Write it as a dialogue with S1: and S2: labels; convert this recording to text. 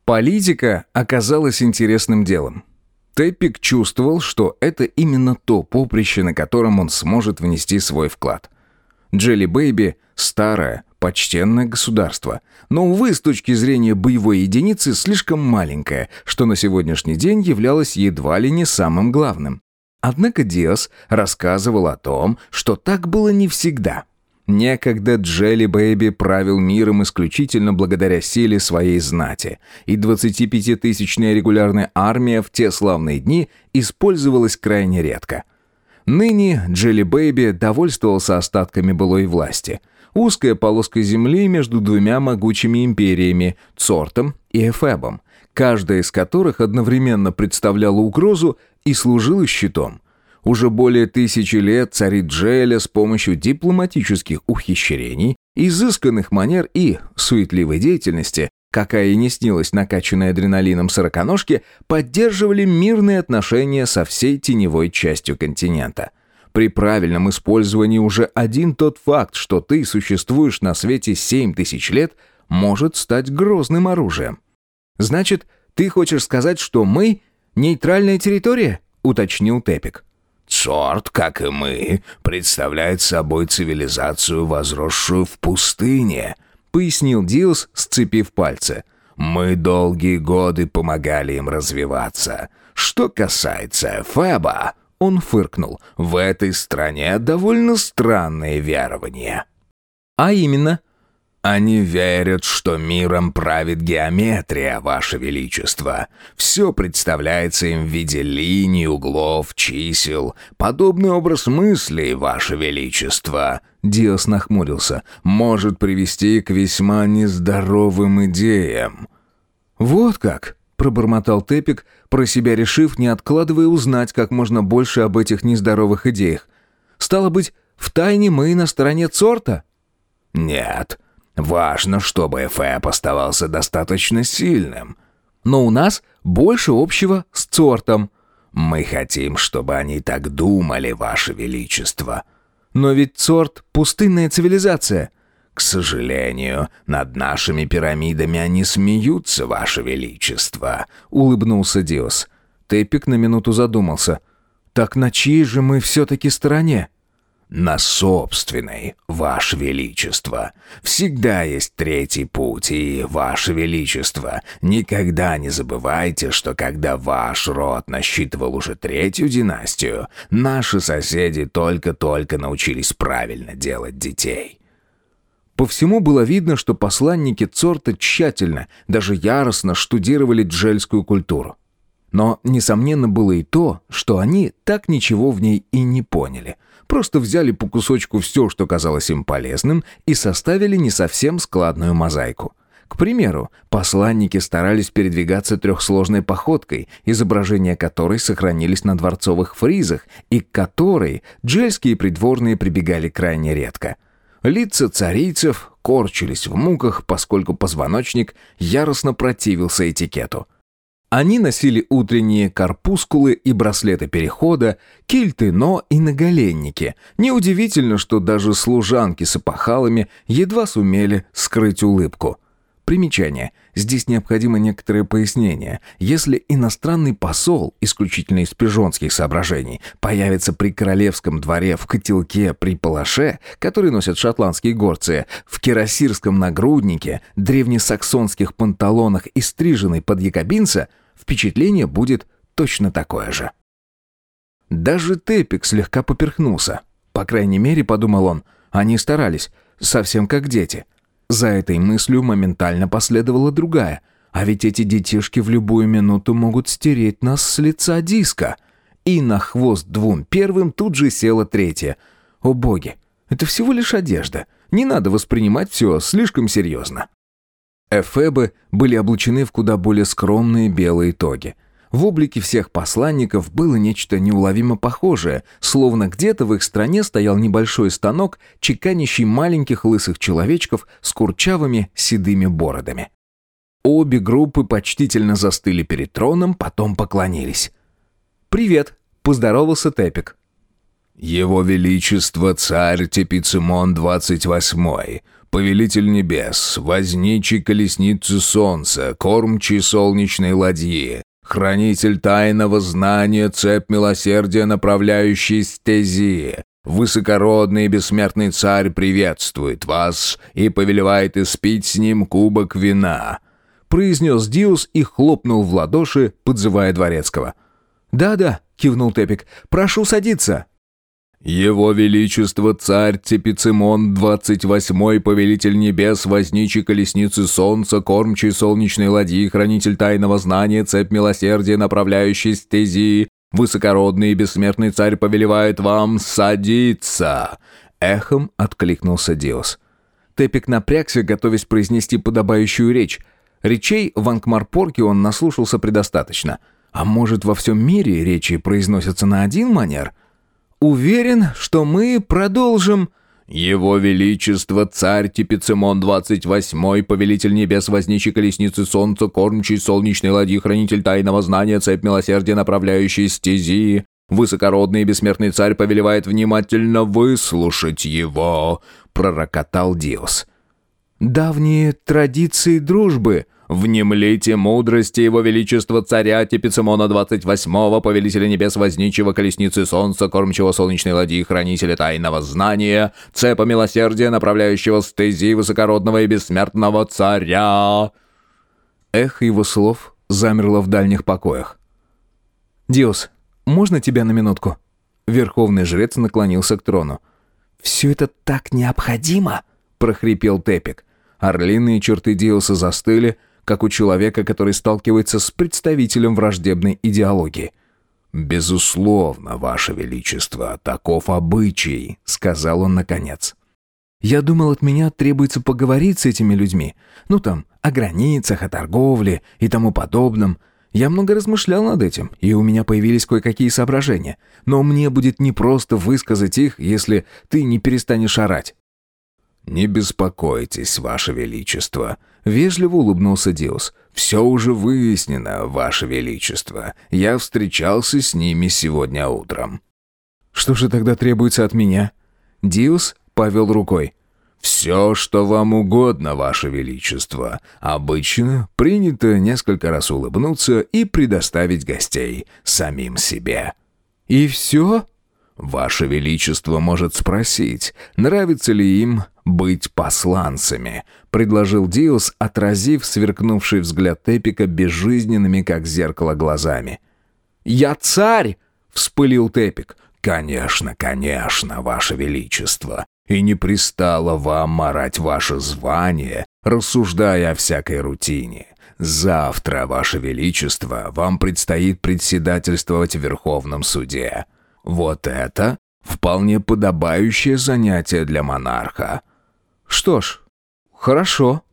S1: Политика оказалась интересным делом. Теппик чувствовал, что это именно то поприще, на котором он сможет внести свой вклад. Джелли-Бэйби – старое, почтенное государство, но, увы, с точки зрения боевой единицы, слишком маленькое, что на сегодняшний день являлось едва ли не самым главным. Однако Диас рассказывал о том, что так было не всегда. Некогда Джелли-Бэйби правил миром исключительно благодаря силе своей знати, и 25-тысячная регулярная армия в те славные дни использовалась крайне редко. Ныне Джелли-Бэйби довольствовался остатками былой власти. Узкая полоска земли между двумя могучими империями – Цортом и Эфебом, каждая из которых одновременно представляла угрозу и служила щитом. Уже более 1000 лет царит Джеля с помощью дипломатических ухищрений, изысканных манер и суетливой деятельности, какая и не снилась накачанной адреналином сороконожке, поддерживали мирные отношения со всей теневой частью континента. При правильном использовании уже один тот факт, что ты существуешь на свете 7000 лет, может стать грозным оружием. «Значит, ты хочешь сказать, что мы – нейтральная территория?» – уточнил Теппик.
S2: Цорт, как и мы, представляет собой цивилизацию, возросшую в пустыне», — пояснил Диос, сцепив пальцы. «Мы долгие годы помогали им развиваться. Что касается Эфеба, он фыркнул, в этой стране довольно странные верования».
S1: «А именно?»
S2: «Они верят, что миром правит геометрия, Ваше Величество. Все представляется им в виде линий, углов, чисел. Подобный образ мыслей, Ваше Величество», — Диос нахмурился, «может привести к весьма нездоровым идеям».
S1: «Вот как», — пробормотал Теппик, про себя решив, не откладывая, узнать как можно больше об этих нездоровых идеях. «Стало быть, втайне мы на стороне Цорта?»
S2: «Нет». Важно, чтобы Эфеб оставался достаточно сильным.
S1: Но у нас больше общего с Цортом.
S2: Мы хотим, чтобы они так думали, Ваше Величество.
S1: Но ведь Цорт — пустынная цивилизация.
S2: К сожалению, над нашими пирамидами они смеются, Ваше Величество, улыбнулся Диос.
S1: Теппик на минуту задумался. Так на чьей же мы все-таки стороне?
S2: На собственной, Ваше Величество. Всегда есть третий путь, и, Ваше Величество, никогда не забывайте, что когда ваш род насчитывал уже 3-ю династию, наши соседи только-только научились правильно делать детей».
S1: По всему было видно, что посланники Цорта тщательно, даже яростно штудировали джельскую культуру. Но, несомненно, было и то, что они так ничего в ней и не поняли. Просто взяли по кусочку все, что казалось им полезным, и составили не совсем складную мозаику. К примеру, посланники старались передвигаться трехсложной походкой, изображения которой сохранились на дворцовых фризах, и к которой джельские придворные прибегали крайне редко. Лица царийцев корчились в муках, поскольку позвоночник яростно противился этикету. Они носили утренние корпускулы и браслеты перехода, кильты, но и наголенники. Неудивительно, что даже служанки с опахалами едва сумели скрыть улыбку. Примечание. Здесь необходимо некоторое пояснение. Если иностранный посол, исключительно из пижонских соображений, появится при королевском дворе в котелке при палаше, который носят шотландские горцы, в кирасирском нагруднике, древнесаксонских панталонах и стриженный под якобинца, впечатление будет точно такое же. Даже Теппик слегка поперхнулся. По крайней мере, подумал он, они старались, совсем как дети. За этой мыслью моментально последовала другая. А ведь эти детишки в любую минуту могут стереть нас с лица диска. И на хвост 2 первым тут же села 3. О боги, это всего лишь одежда. Не надо воспринимать все слишком серьезно. Эфебы были облачены в куда более скромные белые тоги. В облике всех посланников было нечто неуловимо похожее, словно где-то в их стране стоял небольшой станок, чеканящий маленьких лысых человечков с курчавыми седыми бородами. Обе группы почтительно застыли перед троном, потом поклонились. «Привет», — поздоровался Теппик.
S2: Его Величество царь Тепицимон 28, повелитель небес, возничий колесницы солнца, кормчий солнечной ладьи, хранитель тайного знания, цепь милосердия, направляющий стези, высокородный и бессмертный царь приветствует вас и повелевает испить с ним кубок вина», произнес Диус и хлопнул в ладоши, подзывая дворецкого.
S1: «Да-да», — кивнул Тепик, — «прошу садиться».
S2: «Его Величество царь Тепицимон 28, повелитель небес, возничий колесницы солнца, кормчий солнечной ладьи, хранитель тайного знания, цепь милосердия, направляющий стези, высокородный и бессмертный царь повелевает вам садиться!» Эхом откликнулся Диос.
S1: Тепик напрягся, готовясь произнести подобающую речь. Речей в Анкмарпорке он наслушался предостаточно. А может, во всем мире речи произносятся на один манер? «Уверен, что мы продолжим...»
S2: «Его Величество царь Тепицимон 28, повелитель небес, возничий колесницы солнца, кормчий солнечной ладьи, хранитель тайного знания, цепь милосердия, направляющий стези, высокородный и бессмертный царь повелевает внимательно выслушать его», пророкотал Диос.
S1: «Давние традиции дружбы...»
S2: «Внемлите мудрости его величества царя Тепицимона 28, повелителя небес, возничего колесницы солнца, кормчего солнечной ладьи, хранителя тайного знания, цепа милосердия, направляющего стези высокородного и бессмертного царя».
S1: Эхо его слов замерло в дальних покоях. «Диос, можно тебя на минутку?» Верховный жрец наклонился к трону. «Все это так необходимо!» — прохрипел Тепик. Орлиные черты Диоса застыли, как у человека, который сталкивается с представителем враждебной идеологии.
S2: «Безусловно, Ваше Величество, таков обычай», — сказал он наконец.
S1: «Я думал, от меня требуется поговорить с этими людьми. Ну там, о границах, о торговле и тому подобном. Я много размышлял над этим, и у меня появились кое-какие соображения. Но мне будет непросто высказать их, если ты не перестанешь орать».
S2: «Не беспокойтесь, Ваше Величество», — вежливо улыбнулся Диос. «Все уже выяснено, Ваше Величество. Я встречался с ними сегодня утром».
S1: «Что же тогда требуется от меня?» Диос повел рукой.
S2: «Все, что вам угодно, Ваше Величество. Обычно принято несколько раз улыбнуться и предоставить гостей самим себе».
S1: «И все?»
S2: «Ваше Величество может спросить, нравится ли им быть посланцами», — предложил Диос, отразив сверкнувший взгляд Тепика безжизненными, как зеркало, глазами.
S1: «Я царь!» — вспылил Тепик.
S2: «Конечно, конечно, Ваше Величество. И не пристало вам марать ваше звание, рассуждая о всякой рутине. Завтра, Ваше Величество, вам предстоит председательствовать в Верховном суде. Вот это вполне подобающее занятие для монарха».
S1: «Что ж, хорошо»,